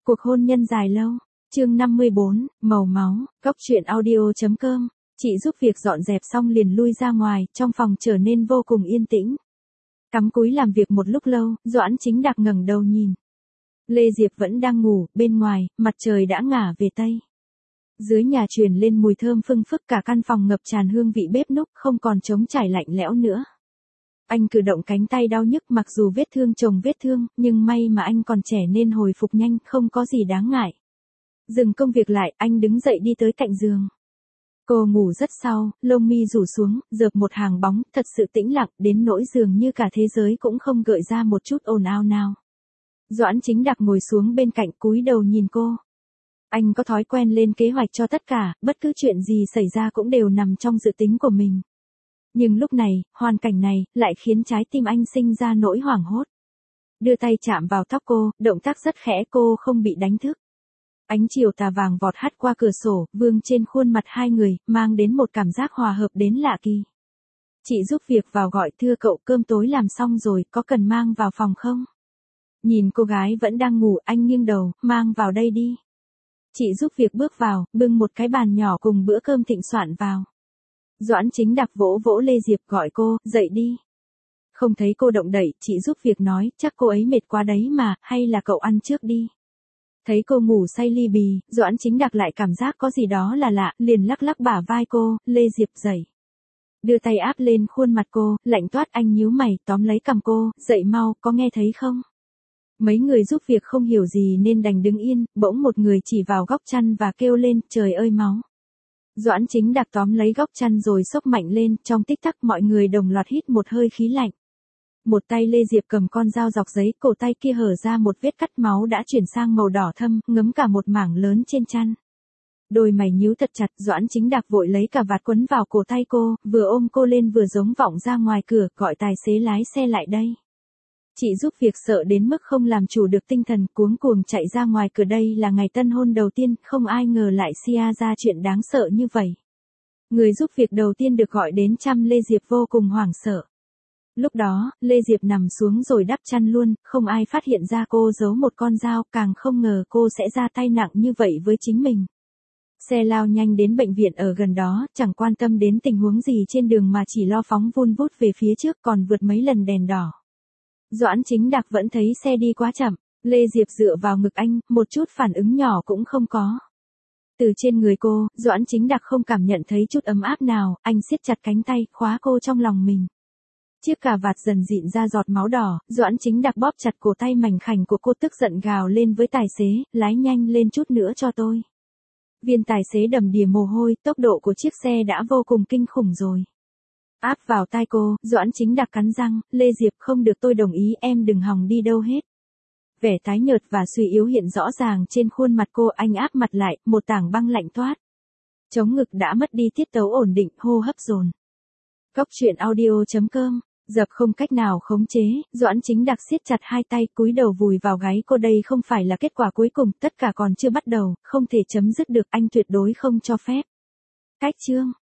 Cuộc hôn nhân dài lâu. Chương 54, màu máu, Cóc truyện audio.com. Chị giúp việc dọn dẹp xong liền lui ra ngoài, trong phòng trở nên vô cùng yên tĩnh. Cắm cúi làm việc một lúc lâu, Doãn Chính Đạc ngẩng đầu nhìn. Lê Diệp vẫn đang ngủ, bên ngoài, mặt trời đã ngả về tây. Dưới nhà truyền lên mùi thơm phưng phức, cả căn phòng ngập tràn hương vị bếp núc, không còn trống trải lạnh lẽo nữa. Anh cử động cánh tay đau nhức, mặc dù vết thương chồng vết thương, nhưng may mà anh còn trẻ nên hồi phục nhanh, không có gì đáng ngại. Dừng công việc lại, anh đứng dậy đi tới cạnh giường. Cô ngủ rất sâu, lông mi rủ xuống, dợp một hàng bóng, thật sự tĩnh lặng, đến nỗi dường như cả thế giới cũng không gợi ra một chút ồn ào nào. Doãn Chính Đạc ngồi xuống bên cạnh, cúi đầu nhìn cô. Anh có thói quen lên kế hoạch cho tất cả, bất cứ chuyện gì xảy ra cũng đều nằm trong dự tính của mình. Nhưng lúc này, hoàn cảnh này, lại khiến trái tim anh sinh ra nỗi hoảng hốt. Đưa tay chạm vào tóc cô, động tác rất khẽ, cô không bị đánh thức. Ánh chiều tà vàng vọt hắt qua cửa sổ, vương trên khuôn mặt hai người, mang đến một cảm giác hòa hợp đến lạ kỳ. Chị giúp việc vào gọi, thưa cậu, cơm tối làm xong rồi, có cần mang vào phòng không? Nhìn cô gái vẫn đang ngủ, anh nghiêng đầu, mang vào đây đi. Chị giúp việc bước vào, bưng một cái bàn nhỏ cùng bữa cơm thịnh soạn vào. Doãn Chính Đạc vỗ vỗ Lê Diệp, gọi cô, dậy đi. Không thấy cô động đậy, chị giúp việc nói, chắc cô ấy mệt quá đấy mà, hay là cậu ăn trước đi. Thấy cô ngủ say li bì, Doãn Chính Đạc lại cảm giác có gì đó là lạ, liền lắc lắc bả vai cô, Lê Diệp dậy. Đưa tay áp lên khuôn mặt cô, lạnh toát, anh nhíu mày, tóm lấy cằm cô, dậy mau, có nghe thấy không? Mấy người giúp việc không hiểu gì nên đành đứng yên, bỗng một người chỉ vào góc chăn và kêu lên, trời ơi máu. Doãn Chính Đạc tóm lấy góc chăn rồi xốc mạnh lên, trong tích tắc mọi người đồng loạt hít một hơi khí lạnh. Một tay Lê Diệp cầm con dao dọc giấy, cổ tay kia hở ra một vết cắt, máu đã chuyển sang màu đỏ thâm, ngấm cả một mảng lớn trên chăn. Đôi mày nhíu thật chặt, Doãn Chính Đạc vội lấy cà vạt quấn vào cổ tay cô, vừa ôm cô lên vừa giống vọng ra ngoài cửa, gọi tài xế lái xe lại đây. Chị giúp việc sợ đến mức không làm chủ được tinh thần, cuống cuồng chạy ra ngoài cửa. Đây là ngày tân hôn đầu tiên, không ai ngờ lại xia ra chuyện đáng sợ như vậy. Người giúp việc đầu tiên được gọi đến chăm Lê Diệp vô cùng hoảng sợ. Lúc đó, Lê Diệp nằm xuống rồi đắp chăn luôn, không ai phát hiện ra cô giấu một con dao, càng không ngờ cô sẽ ra tay nặng như vậy với chính mình. Xe lao nhanh đến bệnh viện ở gần đó, chẳng quan tâm đến tình huống gì trên đường mà chỉ lo phóng vun vút về phía trước, còn vượt mấy lần đèn đỏ. Doãn Chính Đạc vẫn thấy xe đi quá chậm, Lê Diệp dựa vào ngực anh, một chút phản ứng nhỏ cũng không có. Từ trên người cô, Doãn Chính Đạc không cảm nhận thấy chút ấm áp nào, anh siết chặt cánh tay, khóa cô trong lòng mình. Chiếc cà vạt dần dịn ra giọt máu đỏ, Doãn Chính Đạc bóp chặt cổ tay mảnh khảnh của cô, tức giận gào lên với tài xế, lái nhanh lên chút nữa cho tôi. Viên tài xế đầm đìa mồ hôi, tốc độ của chiếc xe đã vô cùng kinh khủng rồi. Áp vào tai cô, Doãn Chính Đạc cắn răng, Lê Diệp không được, tôi đồng ý, em đừng hòng đi đâu hết. Vẻ tái nhợt và suy yếu hiện rõ ràng trên khuôn mặt cô, anh áp mặt lại, một tảng băng lạnh toát. Chống ngực đã mất đi tiết tấu ổn định, hô hấp dồn. Cóc truyện audio.com. Dập không cách nào khống chế, Doãn Chính Đạc siết chặt hai tay, cúi đầu vùi vào gáy cô. Đây không phải là kết quả cuối cùng, tất cả còn chưa bắt đầu, không thể chấm dứt được, anh tuyệt đối không cho phép. Cách chương.